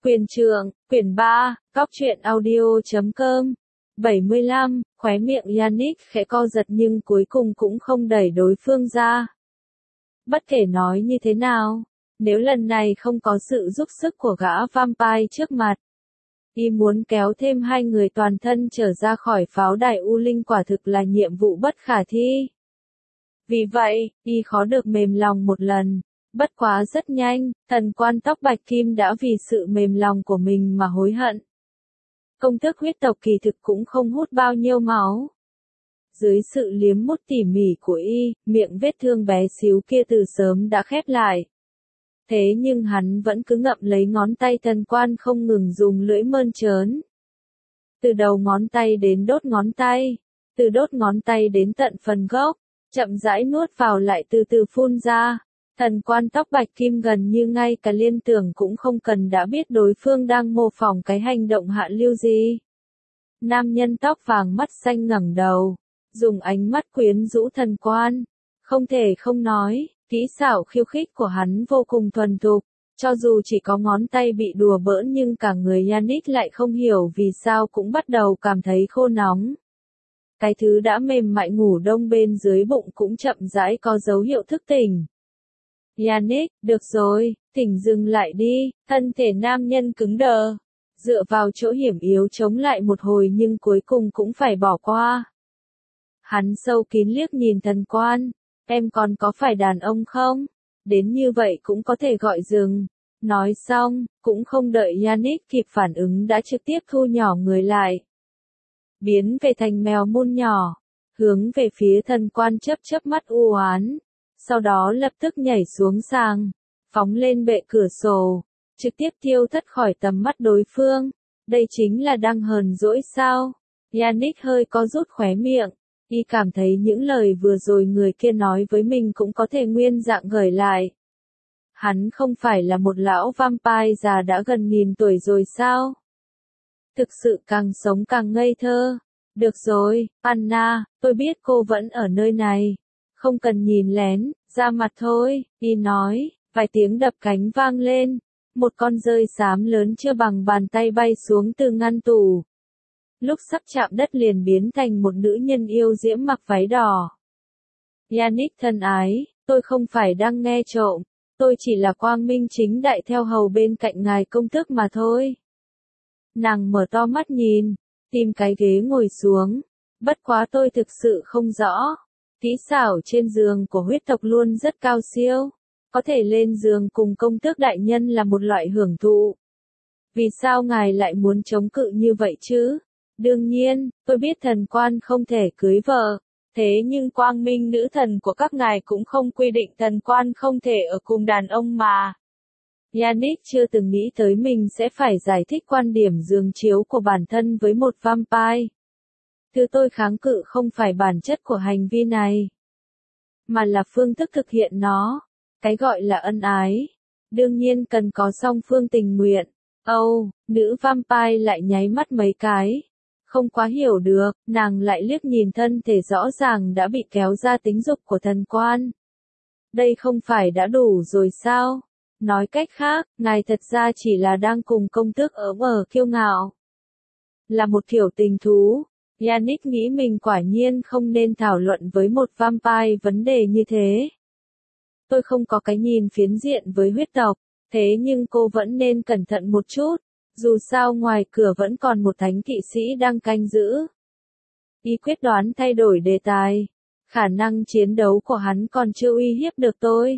Quyền trượng, quyển 3, Cóc truyện audio.com 75, khóe miệng Yannick khẽ co giật nhưng cuối cùng cũng không đẩy đối phương ra. Bất kể nói như thế nào, nếu lần này không có sự giúp sức của gã vampire trước mặt, y muốn kéo thêm hai người toàn thân trở ra khỏi pháo đài U Linh quả thực là nhiệm vụ bất khả thi. Vì vậy, y khó được mềm lòng một lần. Bất quá rất nhanh, thần quan tóc bạch kim đã vì sự mềm lòng của mình mà hối hận. Công thức huyết tộc kỳ thực cũng không hút bao nhiêu máu. Dưới sự liếm mút tỉ mỉ của y, miệng vết thương bé xíu kia từ sớm đã khép lại. Thế nhưng hắn vẫn cứ ngậm lấy ngón tay thần quan không ngừng dùng lưỡi mơn trớn. Từ đầu ngón tay đến đốt ngón tay, từ đốt ngón tay đến tận phần gốc, chậm rãi nuốt vào lại từ từ phun ra. Thần quan tóc bạch kim gần như ngay cả liên tưởng cũng không cần đã biết đối phương đang mô phỏng cái hành động hạ lưu gì. Nam nhân tóc vàng mắt xanh ngẩng đầu, dùng ánh mắt quyến rũ thần quan. Không thể không nói, kỹ xảo khiêu khích của hắn vô cùng thuần thục. Cho dù chỉ có ngón tay bị đùa bỡn nhưng cả người Yannick lại không hiểu vì sao cũng bắt đầu cảm thấy khô nóng. Cái thứ đã mềm mại ngủ đông bên dưới bụng cũng chậm rãi có dấu hiệu thức tỉnh. Yannick, được rồi, tỉnh dừng lại đi, thân thể nam nhân cứng đờ. Dựa vào chỗ hiểm yếu chống lại một hồi nhưng cuối cùng cũng phải bỏ qua. Hắn sâu kín liếc nhìn thần quan, em còn có phải đàn ông không? Đến như vậy cũng có thể gọi dừng. Nói xong, cũng không đợi Yannick kịp phản ứng đã trực tiếp thu nhỏ người lại. Biến về thành mèo mun nhỏ, hướng về phía thần quan chớp mắt u oán. Sau đó lập tức nhảy xuống sàng, phóng lên bệ cửa sổ, trực tiếp tiêu thất khỏi tầm mắt đối phương. Đây chính là đang hờn dỗi sao? Yannick hơi co rút khóe miệng, y cảm thấy những lời vừa rồi người kia nói với mình cũng có thể nguyên dạng gửi lại. Hắn không phải là một lão vampire già đã gần 1000 tuổi rồi sao? Thực sự càng sống càng ngây thơ. Được rồi, Anna, tôi biết cô vẫn ở nơi này. Không cần nhìn lén, ra mặt thôi, y nói, vài tiếng đập cánh vang lên. Một con dơi xám lớn chưa bằng bàn tay bay xuống từ ngăn tủ. Lúc sắp chạm đất liền biến thành một nữ nhân yêu diễm mặc váy đỏ. Yannick thân ái, tôi không phải đang nghe trộm, tôi chỉ là quang minh chính đại theo hầu bên cạnh ngài công tước mà thôi. Nàng mở to mắt nhìn, tìm cái ghế ngồi xuống, bất quá tôi thực sự không rõ. Kỹ xảo trên giường của huyết tộc luôn rất cao siêu, có thể lên giường cùng công tước đại nhân là một loại hưởng thụ. Vì sao ngài lại muốn chống cự như vậy chứ? Đương nhiên, tôi biết thần quan không thể cưới vợ, thế nhưng quang minh nữ thần của các ngài cũng không quy định thần quan không thể ở cùng đàn ông mà. Yannick chưa từng nghĩ tới mình sẽ phải giải thích quan điểm giường chiếu của bản thân với một vampire. Thứ tôi kháng cự không phải bản chất của hành vi này, mà là phương thức thực hiện nó. Cái gọi là ân ái, đương nhiên cần có song phương tình nguyện. Nữ vampire lại nháy mắt mấy cái. Không quá hiểu được, nàng lại liếc nhìn thân thể rõ ràng đã bị kéo ra tính dục của thần quan. Đây không phải đã đủ rồi sao? Nói cách khác, ngài thật ra chỉ là đang cùng công tước kiêu ngạo. Là một kiểu tình thú. Yannick nghĩ mình quả nhiên không nên thảo luận với một vampire vấn đề như thế. Tôi không có cái nhìn phiến diện với huyết tộc, thế nhưng cô vẫn nên cẩn thận một chút, dù sao ngoài cửa vẫn còn một thánh kỵ sĩ đang canh giữ. Y quyết đoán thay đổi đề tài, khả năng chiến đấu của hắn còn chưa uy hiếp được tôi.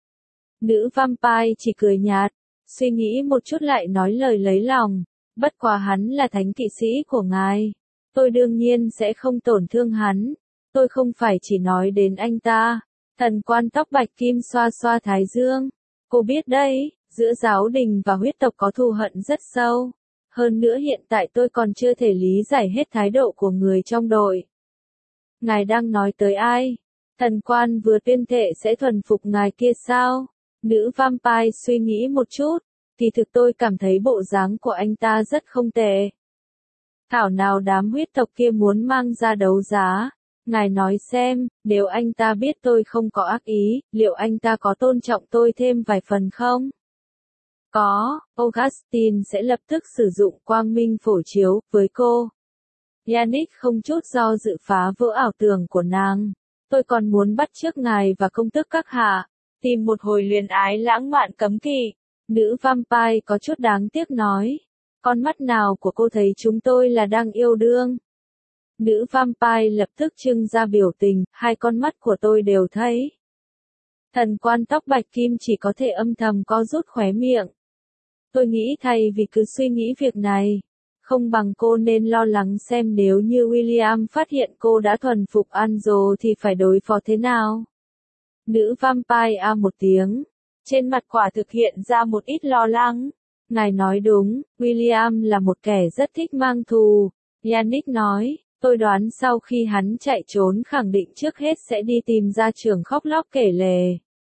Nữ vampire chỉ cười nhạt, suy nghĩ một chút lại nói lời lấy lòng, bất quá hắn là thánh kỵ sĩ của ngài. Tôi đương nhiên sẽ không tổn thương hắn, tôi không phải chỉ nói đến anh ta. Thần quan tóc bạch kim xoa xoa thái dương. Cô biết đấy, giữa giáo đình và huyết tộc có thù hận rất sâu. Hơn nữa hiện tại tôi còn chưa thể lý giải hết thái độ của người trong đội. Ngài đang nói tới ai? Thần quan vừa tuyên thệ sẽ thuần phục ngài kia sao? Nữ vampire suy nghĩ một chút, thì thực tôi cảm thấy bộ dáng của anh ta rất không tệ. Thảo nào đám huyết tộc kia muốn mang ra đấu giá. Ngài nói xem, nếu anh ta biết tôi không có ác ý, liệu anh ta có tôn trọng tôi thêm vài phần không? Có, Augustine sẽ lập tức sử dụng quang minh phổ chiếu với cô. Yannick không chút do dự phá vỡ ảo tưởng của nàng. Tôi còn muốn bắt chước ngài và công tước các hạ, tìm một hồi luyến ái lãng mạn cấm kỵ. Nữ vampire có chút đáng tiếc nói. Con mắt nào của cô thấy chúng tôi là đang yêu đương? Nữ vampire lập tức trưng ra biểu tình, hai con mắt của tôi đều thấy. Thần quan tóc bạch kim chỉ có thể âm thầm co rút khóe miệng. Tôi nghĩ thay vì cứ suy nghĩ việc này, không bằng cô nên lo lắng xem nếu như William phát hiện cô đã thuần phục Angel thì phải đối phó thế nào. Nữ vampire a một tiếng, trên mặt quả thực hiện ra một ít lo lắng. Ngài nói đúng, William là một kẻ rất thích mang thù. Yannick nói, tôi đoán sau khi hắn chạy trốn khẳng định trước hết sẽ đi tìm ra trường khóc lóc kể lể.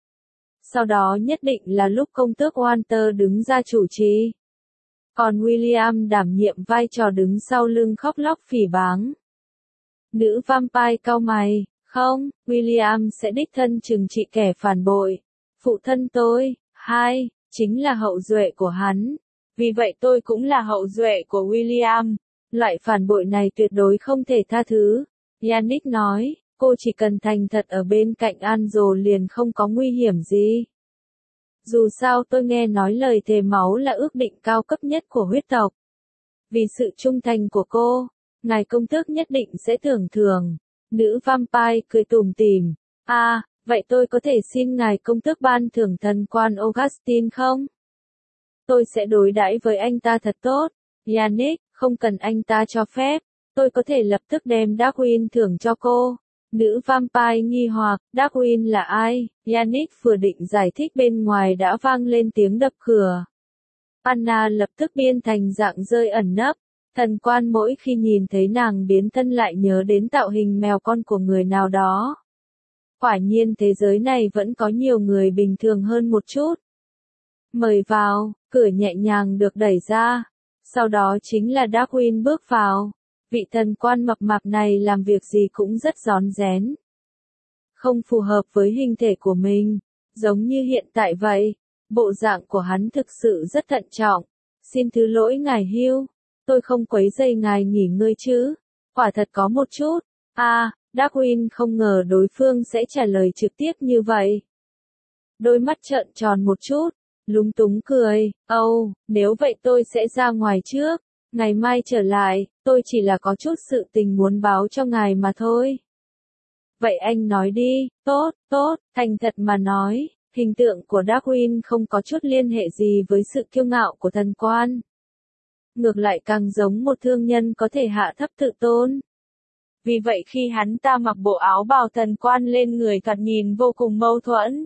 Sau đó nhất định là lúc công tước Walter đứng ra chủ trì. Còn William đảm nhiệm vai trò đứng sau lưng khóc lóc phỉ báng. Nữ vampire cau mày, không, William sẽ đích thân trừng trị kẻ phản bội. Phụ thân tôi, chính là hậu duệ của hắn. Vì vậy tôi cũng là hậu duệ của William. Loại phản bội này tuyệt đối không thể tha thứ. Yannick nói, cô chỉ cần thành thật ở bên cạnh Angel liền không có nguy hiểm gì. Dù sao tôi nghe nói lời thề máu là ước định cao cấp nhất của huyết tộc. Vì sự trung thành của cô, ngài công tước nhất định sẽ tưởng thưởng. Nữ vampire cười tủm tỉm. Vậy tôi có thể xin ngài công tước ban thưởng thần quan Augustine không? Tôi sẽ đối đãi với anh ta thật tốt. Yannick, không cần anh ta cho phép. Tôi có thể lập tức đem Darwin thưởng cho cô. Nữ vampire nghi hoặc, Darwin là ai? Yannick vừa định giải thích bên ngoài đã vang lên tiếng đập cửa. Anna lập tức biên thành dạng rơi ẩn nấp. Thần quan mỗi khi nhìn thấy nàng biến thân lại nhớ đến tạo hình mèo con của người nào đó. Quả nhiên thế giới này vẫn có nhiều người bình thường hơn một chút. Mời vào, cửa nhẹ nhàng được đẩy ra. Sau đó chính là Darwin bước vào. Vị thần quan mập mạp này làm việc gì cũng rất rón rén. Không phù hợp với hình thể của mình, giống như hiện tại vậy. Bộ dạng của hắn thực sự rất thận trọng. Xin thứ lỗi ngài Hugh, tôi không quấy rầy ngài nghỉ ngơi chứ. Quả thật có một chút. Darwin không ngờ đối phương sẽ trả lời trực tiếp như vậy. Đôi mắt trợn tròn một chút, lúng túng cười, nếu vậy tôi sẽ ra ngoài trước. Ngày mai trở lại, tôi chỉ là có chút sự tình muốn báo cho ngài mà thôi. Vậy anh nói đi, tốt, thành thật mà nói, hình tượng của Darwin không có chút liên hệ gì với sự kiêu ngạo của thần quan. Ngược lại càng giống một thương nhân có thể hạ thấp tự tôn. Vì vậy khi hắn ta mặc bộ áo bào thần quan lên người thoạt nhìn vô cùng mâu thuẫn.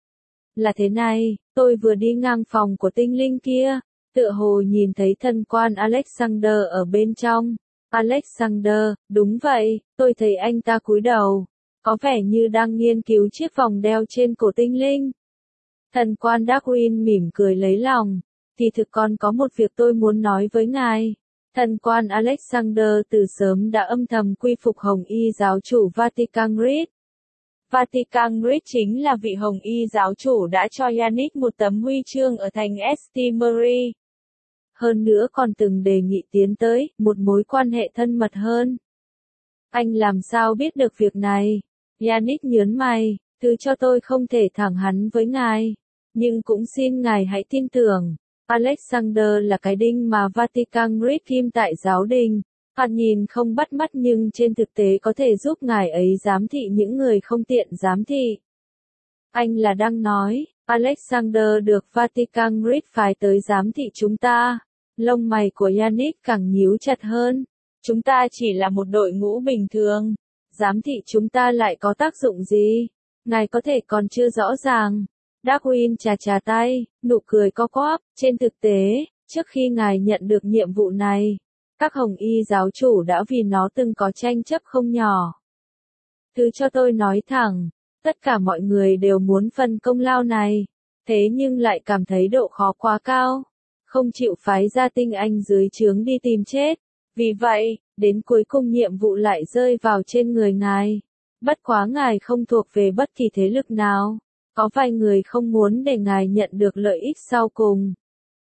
Là thế này, tôi vừa đi ngang phòng của tinh linh kia. Tựa hồ nhìn thấy thần quan Alexander ở bên trong. Alexander, đúng vậy, tôi thấy anh ta cúi đầu. Có vẻ như đang nghiên cứu chiếc vòng đeo trên cổ tinh linh. Thần quan Darwin mỉm cười lấy lòng. Thì thực còn có một việc tôi muốn nói với ngài. Thần quan Alexander từ sớm đã âm thầm quy phục Hồng Y giáo chủ Vatican Grid. Vatican Grid chính là vị Hồng Y giáo chủ đã cho Yannick một tấm huy chương ở thành St. Mary. Hơn nữa còn từng đề nghị tiến tới một mối quan hệ thân mật hơn. Anh làm sao biết được việc này? Yannick nhớn mày, thứ cho tôi không thể thẳng thắn với ngài. Nhưng cũng xin ngài hãy tin tưởng. Alexander là cái đinh mà Vatican Grid kim tại giáo đình. Thoạt nhìn không bắt mắt nhưng trên thực tế có thể giúp ngài ấy giám thị những người không tiện giám thị. Anh là đang nói, Alexander được Vatican Grid phái tới giám thị chúng ta. Lông mày của Yannick càng nhíu chặt hơn. Chúng ta chỉ là một đội ngũ bình thường. Giám thị chúng ta lại có tác dụng gì? Ngài có thể còn chưa rõ ràng. Darwin chà tay, nụ cười co quắp. Trên thực tế, trước khi ngài nhận được nhiệm vụ này, các Hồng Y giáo chủ đã vì nó từng có tranh chấp không nhỏ. Thứ cho tôi nói thẳng, tất cả mọi người đều muốn phần công lao này. Thế nhưng lại cảm thấy độ khó quá cao. Không chịu phái ra tinh anh dưới trướng đi tìm chết. Vì vậy, đến cuối cùng nhiệm vụ lại rơi vào trên người ngài. Bất quá ngài không thuộc về bất kỳ thế lực nào. Có vài người không muốn để ngài nhận được lợi ích sau cùng.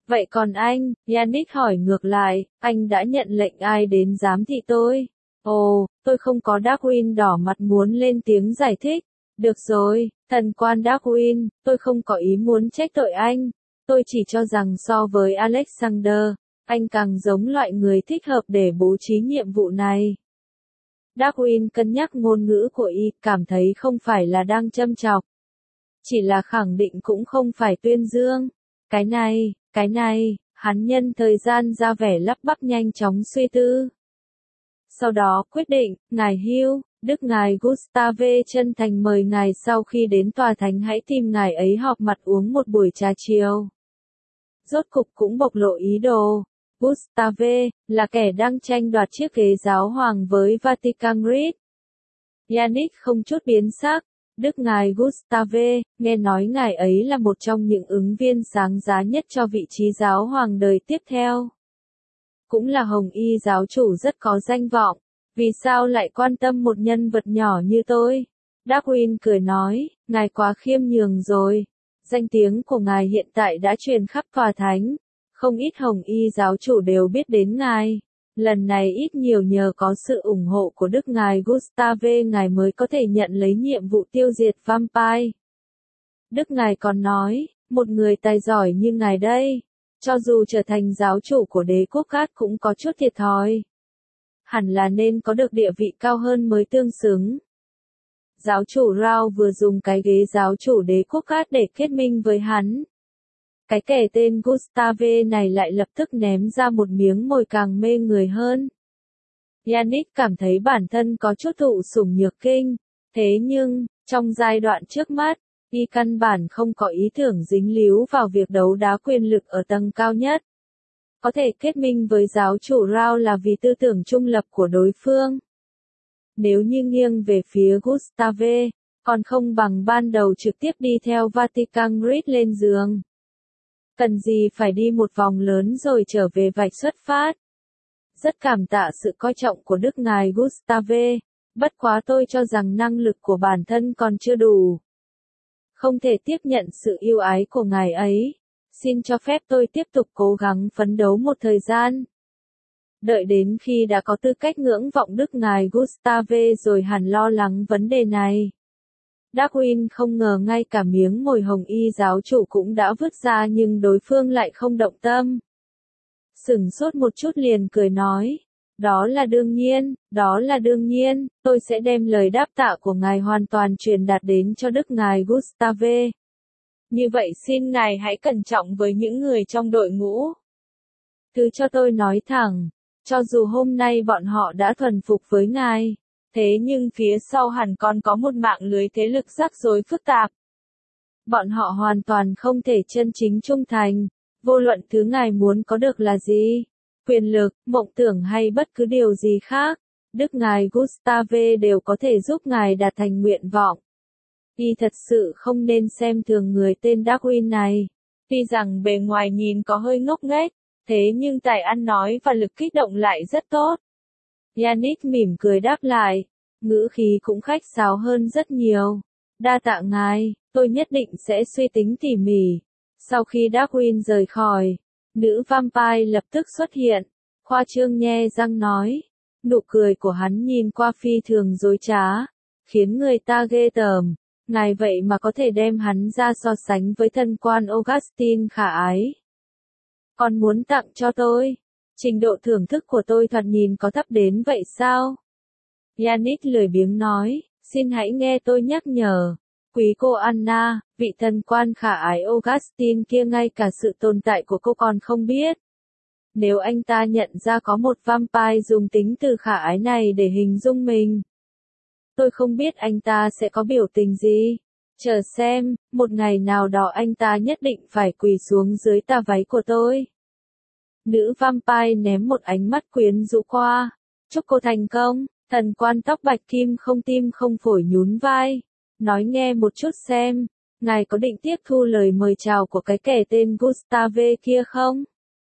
Vậy còn anh, Yannick hỏi ngược lại, anh đã nhận lệnh ai đến giám thị tôi? Ồ, tôi không có. Darwin đỏ mặt muốn lên tiếng giải thích. Được rồi, thần quan Darwin, tôi không có ý muốn trách tội anh. Tôi chỉ cho rằng so với Alexander, anh càng giống loại người thích hợp để bố trí nhiệm vụ này. Darwin cân nhắc ngôn ngữ của y, cảm thấy không phải là đang châm chọc. Chỉ là khẳng định cũng không phải tuyên dương. Cái này, hắn nhân thời gian ra vẻ lắp bắp nhanh chóng suy tư. Sau đó quyết định, ngài Hugh, Đức ngài Gustave chân thành mời ngài sau khi đến tòa thánh hãy tìm ngài ấy họp mặt uống một buổi trà chiều. Rốt cục cũng bộc lộ ý đồ. Gustave, là kẻ đang tranh đoạt chiếc ghế giáo hoàng với Vatican Grid. Yannick không chút biến sắc. Đức ngài Gustave, nghe nói ngài ấy là một trong những ứng viên sáng giá nhất cho vị trí giáo hoàng đời tiếp theo. Cũng là Hồng Y giáo chủ rất có danh vọng. Vì sao lại quan tâm một nhân vật nhỏ như tôi? Darwin cười nói, ngài quá khiêm nhường rồi. Danh tiếng của ngài hiện tại đã truyền khắp tòa thánh. Không ít Hồng Y giáo chủ đều biết đến ngài. Lần này ít nhiều nhờ có sự ủng hộ của Đức ngài Gustave ngài mới có thể nhận lấy nhiệm vụ tiêu diệt vampire. Đức ngài còn nói, một người tài giỏi như ngài đây, cho dù trở thành giáo chủ của đế quốc khác cũng có chút thiệt thòi. Hẳn là nên có được địa vị cao hơn mới tương xứng. Giáo chủ Rao vừa dùng cái ghế giáo chủ đế quốc khác để kết minh với hắn. Cái kẻ tên Gustave này lại lập tức ném ra một miếng mồi càng mê người hơn. Yannick cảm thấy bản thân có chút thụ sủng nhược kinh. Thế nhưng, trong giai đoạn trước mắt, y căn bản không có ý tưởng dính líu vào việc đấu đá quyền lực ở tầng cao nhất. Có thể kết minh với giáo chủ Rao là vì tư tưởng trung lập của đối phương. Nếu như nghiêng về phía Gustave, còn không bằng ban đầu trực tiếp đi theo Vatican Grid lên giường. Cần gì phải đi một vòng lớn rồi trở về vạch xuất phát. Rất cảm tạ sự coi trọng của Đức ngài Gustave, bất quá tôi cho rằng năng lực của bản thân còn chưa đủ. Không thể tiếp nhận sự yêu ái của ngài ấy. Xin cho phép tôi tiếp tục cố gắng phấn đấu một thời gian. Đợi đến khi đã có tư cách ngưỡng vọng Đức ngài Gustave rồi hẳn lo lắng vấn đề này. Darwin không ngờ ngay cả miếng mồi Hồng Y giáo chủ cũng đã vứt ra nhưng đối phương lại không động tâm. Sửng sốt một chút liền cười nói. Đó là đương nhiên, tôi sẽ đem lời đáp tạ của ngài hoàn toàn truyền đạt đến cho Đức ngài Gustave. Như vậy xin ngài hãy cẩn trọng với những người trong đội ngũ. Thứ cho tôi nói thẳng, cho dù hôm nay bọn họ đã thuần phục với ngài, thế nhưng phía sau hẳn còn có một mạng lưới thế lực rắc rối phức tạp. Bọn họ hoàn toàn không thể chân chính trung thành, vô luận thứ ngài muốn có được là gì, quyền lực, mộng tưởng hay bất cứ điều gì khác, Đức ngài Gustave đều có thể giúp ngài đạt thành nguyện vọng. Y thật sự không nên xem thường người tên Darwin này. Tuy rằng bề ngoài nhìn có hơi ngốc nghếch, thế nhưng tài ăn nói và lực kích động lại rất tốt. Yannick mỉm cười đáp lại, ngữ khí cũng khách sáo hơn rất nhiều. Đa tạ ngài, tôi nhất định sẽ suy tính tỉ mỉ. Sau khi Darwin rời khỏi, nữ vampire lập tức xuất hiện, khoa trương nhe răng nói. Nụ cười của hắn nhìn qua phi thường dối trá, khiến người ta ghê tởm. Ngài vậy mà có thể đem hắn ra so sánh với thân quan Augustine khả ái. Còn muốn tặng cho tôi? Trình độ thưởng thức của tôi thoạt nhìn có thấp đến vậy sao? Yannick lười biếng nói, xin hãy nghe tôi nhắc nhở. Quý cô Anna, vị thần quan khả ái Augustine kia ngay cả sự tồn tại của cô còn không biết. Nếu anh ta nhận ra có một vampire dùng tính từ khả ái này để hình dung mình, tôi không biết anh ta sẽ có biểu tình gì. Chờ xem, một ngày nào đó anh ta nhất định phải quỳ xuống dưới tà váy của tôi. Nữ vampire ném một ánh mắt quyến rũ qua. Chúc cô thành công. Thần quan tóc bạch kim không tim không phổi nhún vai. Nói nghe một chút xem, ngài có định tiếp thu lời mời chào của cái kẻ tên Gustave kia không?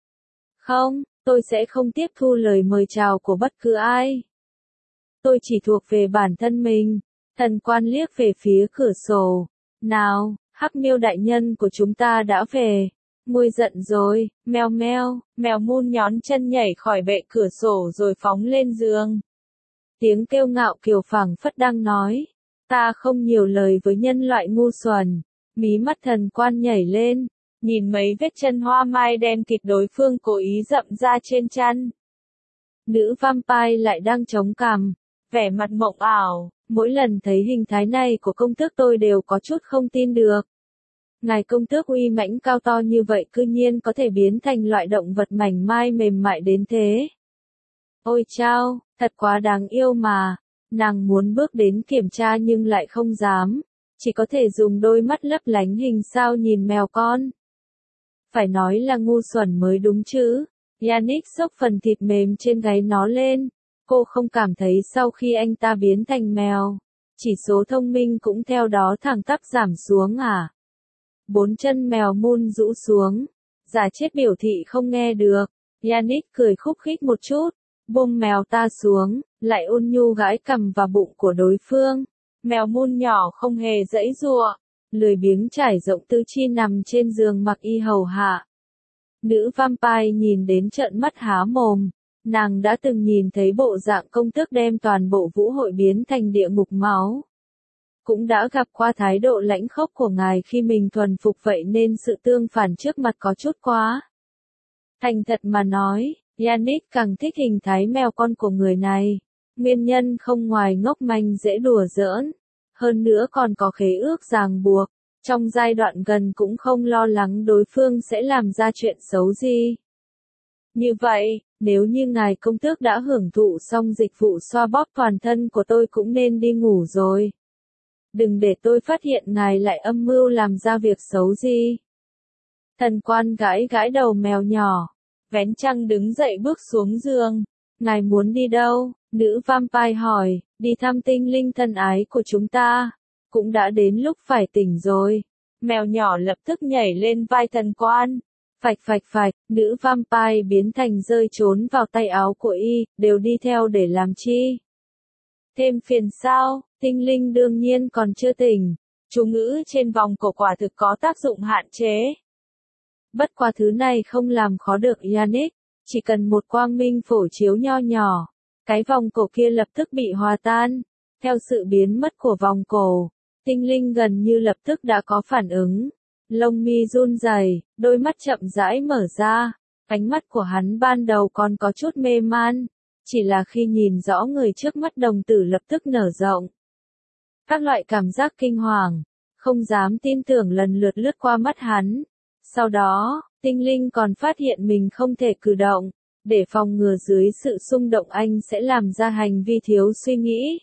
Không, tôi sẽ không tiếp thu lời mời chào của bất cứ ai. Tôi chỉ thuộc về bản thân mình. Thần quan liếc về phía cửa sổ. Nào, Hắc Miêu đại nhân của chúng ta đã về. Nguôi giận rồi, mèo meo, mèo Moon nhón chân nhảy khỏi bệ cửa sổ rồi phóng lên giường. Tiếng kêu ngạo kiều phảng phất đang nói, ta không nhiều lời với nhân loại ngu xuẩn. Mí mắt thần quan nhảy lên, nhìn mấy vết chân hoa mai đen kịt đối phương cố ý dậm ra trên chăn. Nữ vampire lại đang chống cằm, vẻ mặt mộng ảo, mỗi lần thấy hình thái này của công tước tôi đều có chút không tin được. Ngài công tước uy mãnh cao to như vậy cư nhiên có thể biến thành loại động vật mảnh mai mềm mại đến thế. Ôi chao, thật quá đáng yêu mà. Nàng muốn bước đến kiểm tra nhưng lại không dám, chỉ có thể dùng đôi mắt lấp lánh hình sao nhìn mèo con. Phải nói là ngu xuẩn mới đúng chứ. Yannick xốc phần thịt mềm trên gáy nó lên. Cô không cảm thấy sau khi anh ta biến thành mèo, chỉ số thông minh cũng theo đó thẳng tắp giảm xuống à? 4 chân mèo Moon rũ xuống, giả chết biểu thị không nghe được. Yannick cười khúc khích một chút, buông mèo ta xuống, lại ôn nhu gãi cằm vào bụng của đối phương. Mèo Moon nhỏ không hề giãy giụa, lười biếng trải rộng tứ chi nằm trên giường mặc y hầu hạ. Nữ vampire nhìn đến trợn mắt há mồm, nàng đã từng nhìn thấy bộ dạng công tước đem toàn bộ vũ hội biến thành địa ngục máu. Cũng đã gặp qua thái độ lãnh khốc của ngài khi mình thuần phục vậy nên sự tương phản trước mặt có chút quá. Thành thật mà nói, Yannick càng thích hình thái mèo con của người này. Nguyên nhân không ngoài ngốc manh dễ đùa giỡn, hơn nữa còn có khế ước ràng buộc. Trong giai đoạn gần cũng không lo lắng đối phương sẽ làm ra chuyện xấu gì. Như vậy, nếu như ngài công tước đã hưởng thụ xong dịch vụ xoa bóp toàn thân của tôi cũng nên đi ngủ rồi. Đừng để tôi phát hiện ngài lại âm mưu làm ra việc xấu gì. Thần quan gãi gãi đầu mèo nhỏ, vén chăn đứng dậy bước xuống giường. Ngài muốn đi đâu? Nữ vampire hỏi. Đi thăm tinh linh thân ái của chúng ta. Cũng đã đến lúc phải tỉnh rồi. Mèo nhỏ lập tức nhảy lên vai thần quan. Phạch phạch phạch, nữ vampire biến thành rơi trốn vào tay áo của y, đều đi theo để làm chi? Thêm phiền sao? Tinh linh đương nhiên còn chưa tỉnh. Chú ngữ trên vòng cổ quả thực có tác dụng hạn chế. Bất qua thứ này không làm khó được Yannick, chỉ cần một quang minh phổ chiếu nho nhỏ, cái vòng cổ kia lập tức bị hòa tan. Theo sự biến mất của vòng cổ, tinh linh gần như lập tức đã có phản ứng. Lông mi run rẩy, đôi mắt chậm rãi mở ra, ánh mắt của hắn ban đầu còn có chút mê man, chỉ là khi nhìn rõ người trước mắt đồng tử lập tức nở rộng. Các loại cảm giác kinh hoàng, không dám tin tưởng lần lượt lướt qua mắt hắn. Sau đó, tinh linh còn phát hiện mình không thể cử động, để phòng ngừa dưới sự xung động anh sẽ làm ra hành vi thiếu suy nghĩ,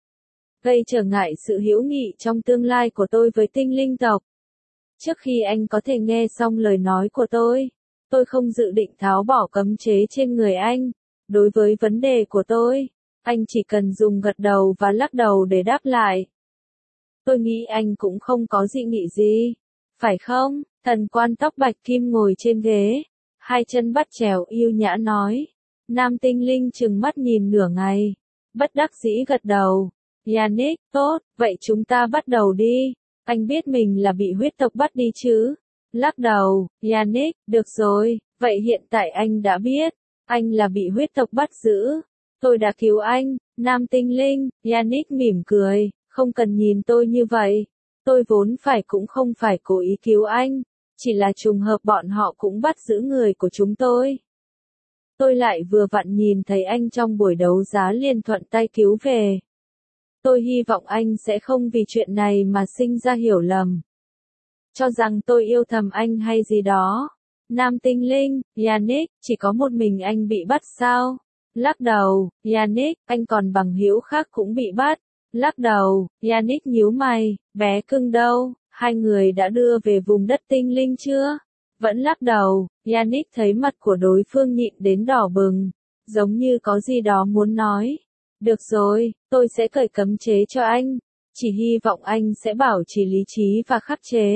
gây trở ngại sự hữu nghị trong tương lai của tôi với tinh linh tộc. Trước khi anh có thể nghe xong lời nói của tôi không dự định tháo bỏ cấm chế trên người anh. Đối với vấn đề của tôi, anh chỉ cần dùng gật đầu và lắc đầu để đáp lại. Tôi nghĩ anh cũng không có dị nghị gì, phải không? Thần quan tóc bạch kim ngồi trên ghế, hai chân bắt chéo yêu nhã nói. Nam tinh linh trừng mắt nhìn nửa ngày, bất đắc dĩ gật đầu. Yannick, tốt, vậy chúng ta bắt đầu đi. Anh biết mình là bị huyết tộc bắt đi chứ? Lắc đầu, Yannick, được rồi, vậy hiện tại anh đã biết, anh là bị huyết tộc bắt giữ. Tôi đã cứu anh, nam tinh linh. Yannick mỉm cười, không cần nhìn tôi như vậy. Tôi vốn phải cũng không phải cố ý cứu anh, chỉ là trùng hợp bọn họ cũng bắt giữ người của chúng tôi. Tôi lại vừa vặn nhìn thấy anh trong buổi đấu giá liền thuận tay cứu về. Tôi hy vọng anh sẽ không vì chuyện này mà sinh ra hiểu lầm, cho rằng tôi yêu thầm anh hay gì đó. Nam tinh linh, Yannick, chỉ có một mình anh bị bắt sao? Lắc đầu, Yannick, anh còn bằng hữu khác cũng bị bắt. Lắc đầu, Yannick nhíu mày, bé cưng đâu, hai người đã đưa về vùng đất tinh linh chưa? Vẫn lắc đầu, Yannick thấy mặt của đối phương nhịn đến đỏ bừng, giống như có gì đó muốn nói. Được rồi, tôi sẽ cởi cấm chế cho anh, chỉ hy vọng anh sẽ bảo trì lý trí và khắc chế.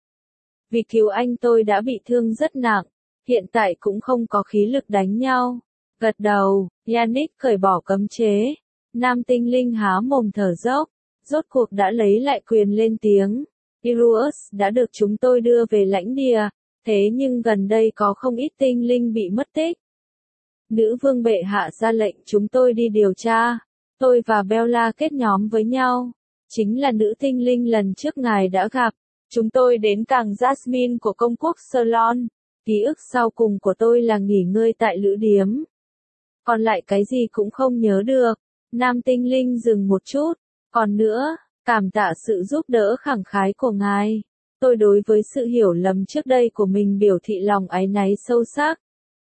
Vì cứu anh tôi đã bị thương rất nặng, hiện tại cũng không có khí lực đánh nhau. Gật đầu, Yannick cởi bỏ cấm chế. Nam tinh linh há mồm thở dốc, rốt cuộc đã lấy lại quyền lên tiếng. Iruus đã được chúng tôi đưa về lãnh địa, Thế nhưng gần đây có không ít tinh linh bị mất tích. Nữ vương bệ hạ ra lệnh chúng tôi đi điều tra. Tôi và Bella kết nhóm với nhau. Chính là nữ tinh linh lần trước ngài đã gặp. Chúng tôi đến cảng Jasmine của công quốc Ceylon. Ký ức sau cùng của tôi là nghỉ ngơi tại lữ điếm. Còn lại cái gì cũng không nhớ được. Nam tinh linh dừng một chút. Còn nữa, cảm tạ sự giúp đỡ khẳng khái của ngài. Tôi đối với sự hiểu lầm trước đây của mình biểu thị lòng áy náy sâu sắc.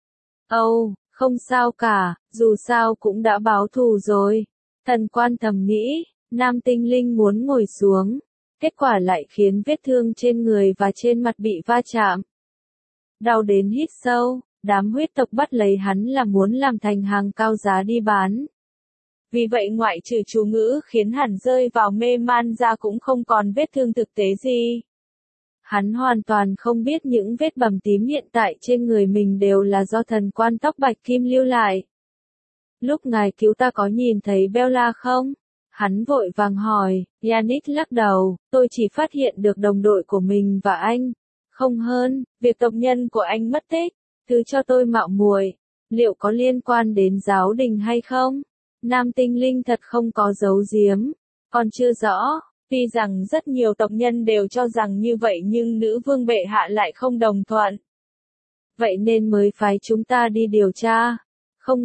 Âu, không sao cả, dù sao cũng đã báo thù rồi. Thần quan thầm nghĩ, nam tinh linh muốn ngồi xuống. Kết quả lại khiến vết thương trên người và trên mặt bị va chạm. Đau đến hít sâu, đám huyết tộc bắt lấy hắn là muốn làm thành hàng cao giá đi bán. Vì vậy ngoại trừ chú ngữ khiến hắn rơi vào mê man ra cũng không còn vết thương thực tế gì. Hắn hoàn toàn không biết những vết bầm tím hiện tại trên người mình đều là do thần quan tóc bạch kim lưu lại. Lúc ngài cứu ta có nhìn thấy Bella không? Hắn vội vàng hỏi, Yannick lắc đầu, tôi chỉ phát hiện được đồng đội của mình và anh. Không hơn, việc tộc nhân của anh mất tích, thứ cho tôi mạo muội, liệu có liên quan đến giáo đình hay không? Nam tinh linh thật không có giấu giếm, còn chưa rõ. Tuy rằng rất nhiều tộc nhân đều cho rằng như vậy nhưng nữ vương bệ hạ lại không đồng thuận. Vậy nên mới phái chúng ta đi điều tra. Không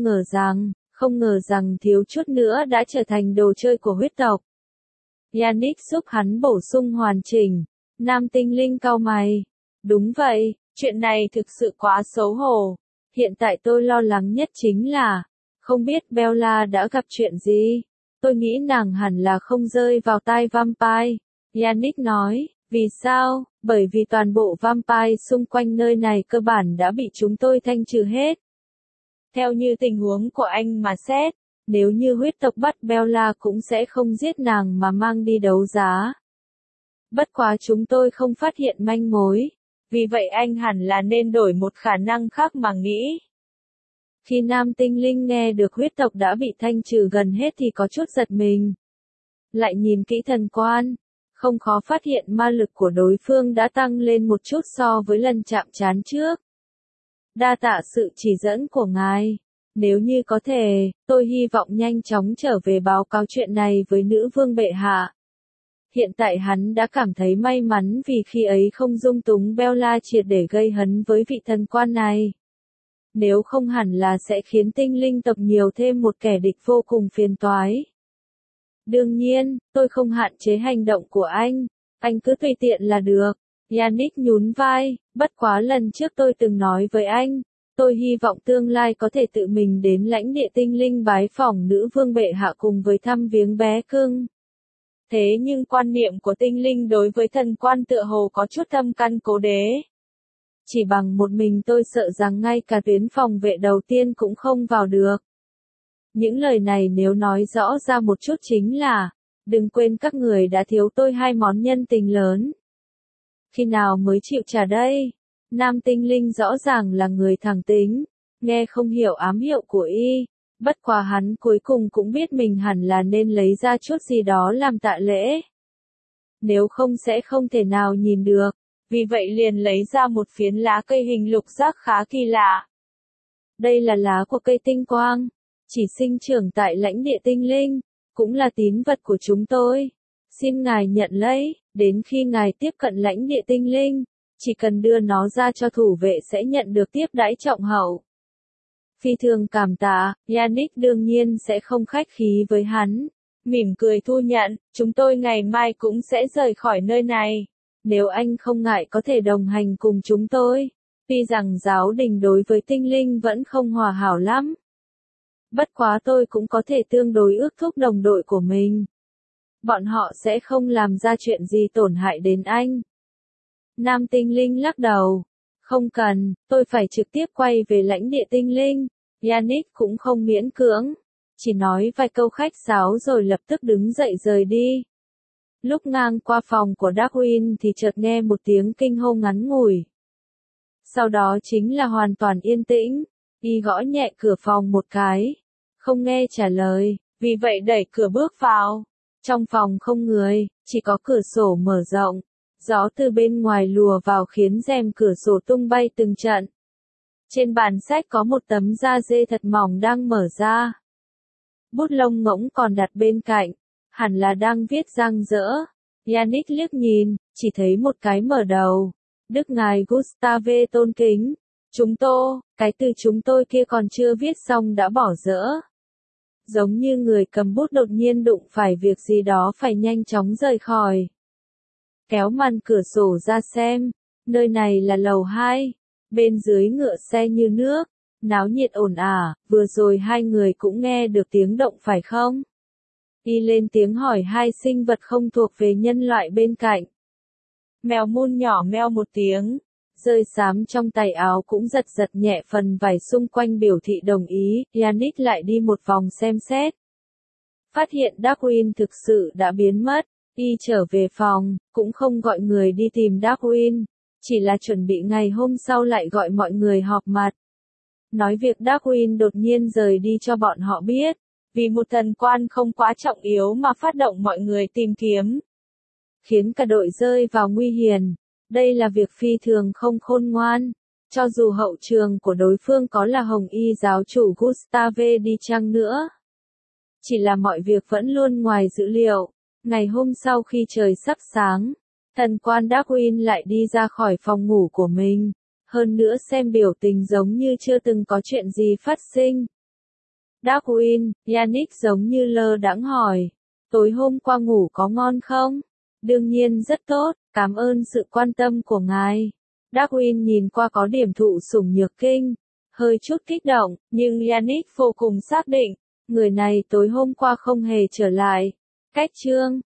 ngờ rằng thiếu chút nữa đã trở thành đồ chơi của huyết tộc. Yannick giúp hắn bổ sung hoàn chỉnh. Nam tinh linh cau mày. Đúng vậy, chuyện này thực sự quá xấu hổ. Hiện tại tôi lo lắng nhất chính là, không biết Bella đã gặp chuyện gì. Tôi nghĩ nàng hẳn là không rơi vào tay vampire. Yannick nói, vì sao? Bởi vì toàn bộ vampire xung quanh nơi này cơ bản đã bị chúng tôi thanh trừ hết. Theo như tình huống của anh mà xét, nếu như huyết tộc bắt Bella cũng sẽ không giết nàng mà mang đi đấu giá. Bất quá chúng tôi không phát hiện manh mối. Vì vậy anh hẳn là nên đổi một khả năng khác mà nghĩ. Khi nam tinh linh nghe được huyết tộc đã bị thanh trừ gần hết thì có chút giật mình. Lại nhìn kỹ thần quan, không khó phát hiện ma lực của đối phương đã tăng lên một chút so với lần chạm trán trước. Đa tạ sự chỉ dẫn của ngài. Nếu như có thể, tôi hy vọng nhanh chóng trở về báo cáo chuyện này với nữ vương bệ hạ. Hiện tại hắn đã cảm thấy may mắn vì khi ấy không dung túng Bella triệt để gây hấn với vị thần quan này. Nếu không hẳn là sẽ khiến tinh linh tộc nhiều thêm một kẻ địch vô cùng phiền toái. Đương nhiên, tôi không hạn chế hành động của anh cứ tùy tiện là được. Yannick nhún vai, bất quá lần trước tôi từng nói với anh, tôi hy vọng tương lai có thể tự mình đến lãnh địa tinh linh bái phỏng nữ vương bệ hạ cùng với thăm viếng bé cưng. Thế nhưng quan niệm của tinh linh đối với thần quan tựa hồ có chút thâm căn cố đế. Chỉ bằng một mình tôi sợ rằng ngay cả tuyến phòng vệ đầu tiên cũng không vào được. Những lời này nếu nói rõ ra một chút chính là, đừng quên các người đã thiếu tôi 2 món nhân tình lớn. Khi nào mới chịu trả đây? Nam tinh linh rõ ràng là người thẳng tính, nghe không hiểu ám hiệu của y. Bất quá hắn cuối cùng cũng biết mình hẳn là nên lấy ra chút gì đó làm tạ lễ. Nếu không sẽ không thể nào nhìn được. Vì vậy liền lấy ra một phiến lá cây hình lục giác khá kỳ lạ. Đây là lá của cây tinh quang, chỉ sinh trưởng tại lãnh địa tinh linh, cũng là tín vật của chúng tôi. Xin ngài nhận lấy, đến khi ngài tiếp cận lãnh địa tinh linh, chỉ cần đưa nó ra cho thủ vệ sẽ nhận được tiếp đãi trọng hậu. Phi thường cảm tạ, Yannick đương nhiên sẽ không khách khí với hắn. Mỉm cười thu nhận, chúng tôi ngày mai cũng sẽ rời khỏi nơi này. Nếu anh không ngại có thể đồng hành cùng chúng tôi. Tuy rằng giáo đình đối với tinh linh vẫn không hòa hảo lắm. Bất quá tôi cũng có thể tương đối ước thúc đồng đội của mình. Bọn họ sẽ không làm ra chuyện gì tổn hại đến anh. Nam tinh linh lắc đầu. Không cần, tôi phải trực tiếp quay về lãnh địa tinh linh. Yannick cũng không miễn cưỡng. Chỉ nói vài câu khách sáo rồi lập tức đứng dậy rời đi. Lúc ngang qua phòng của Darwin thì chợt nghe một tiếng kinh hô ngắn ngủi. Sau đó chính là hoàn toàn yên tĩnh. Y gõ nhẹ cửa phòng một cái. Không nghe trả lời, vì vậy đẩy cửa bước vào. Trong phòng không người, chỉ có cửa sổ mở rộng. Gió từ bên ngoài lùa vào khiến rèm cửa sổ tung bay từng trận. Trên bàn sách có một tấm da dê thật mỏng đang mở ra. Bút lông ngỗng còn đặt bên cạnh, hẳn là đang viết răng rỡ. Yannick liếc nhìn, chỉ thấy một cái mở đầu. Đức ngài Gustave tôn kính. Chúng tôi, cái từ chúng tôi kia còn chưa viết xong đã bỏ dỡ. Giống như người cầm bút đột nhiên đụng phải việc gì đó phải nhanh chóng rời khỏi. Kéo màn cửa sổ ra xem, nơi này là lầu 2, bên dưới ngựa xe như nước, náo nhiệt ồn ào, vừa rồi hai người cũng nghe được tiếng động phải không? Y lên tiếng hỏi hai sinh vật không thuộc về nhân loại bên cạnh. Mèo mun nhỏ meo một tiếng, rơi xám trong tay áo cũng giật giật nhẹ phần vải xung quanh biểu thị đồng ý. Yannick lại đi một vòng xem xét. Phát hiện Darwin thực sự đã biến mất, y trở về phòng, cũng không gọi người đi tìm Darwin, chỉ là chuẩn bị ngày hôm sau lại gọi mọi người họp mặt. Nói việc Darwin đột nhiên rời đi cho bọn họ biết, vì một thần quan không quá trọng yếu mà phát động mọi người tìm kiếm. Khiến cả đội rơi vào nguy hiểm. Đây là việc phi thường không khôn ngoan. Cho dù hậu trường của đối phương có là Hồng Y giáo chủ Gustave đi chăng nữa. Chỉ là mọi việc vẫn luôn ngoài dữ liệu. Ngày hôm sau khi trời sắp sáng, thần quan Darwin lại đi ra khỏi phòng ngủ của mình. Hơn nữa xem biểu tình giống như chưa từng có chuyện gì phát sinh. Darwin, Yannick giống như lơ đãng hỏi. Tối hôm qua ngủ có ngon không? Đương nhiên rất tốt, cảm ơn sự quan tâm của ngài. Darwin nhìn qua có điểm thụ sủng nhược kinh. Hơi chút kích động, nhưng Yannick vô cùng xác định. Người này tối hôm qua không hề trở lại. Cách chương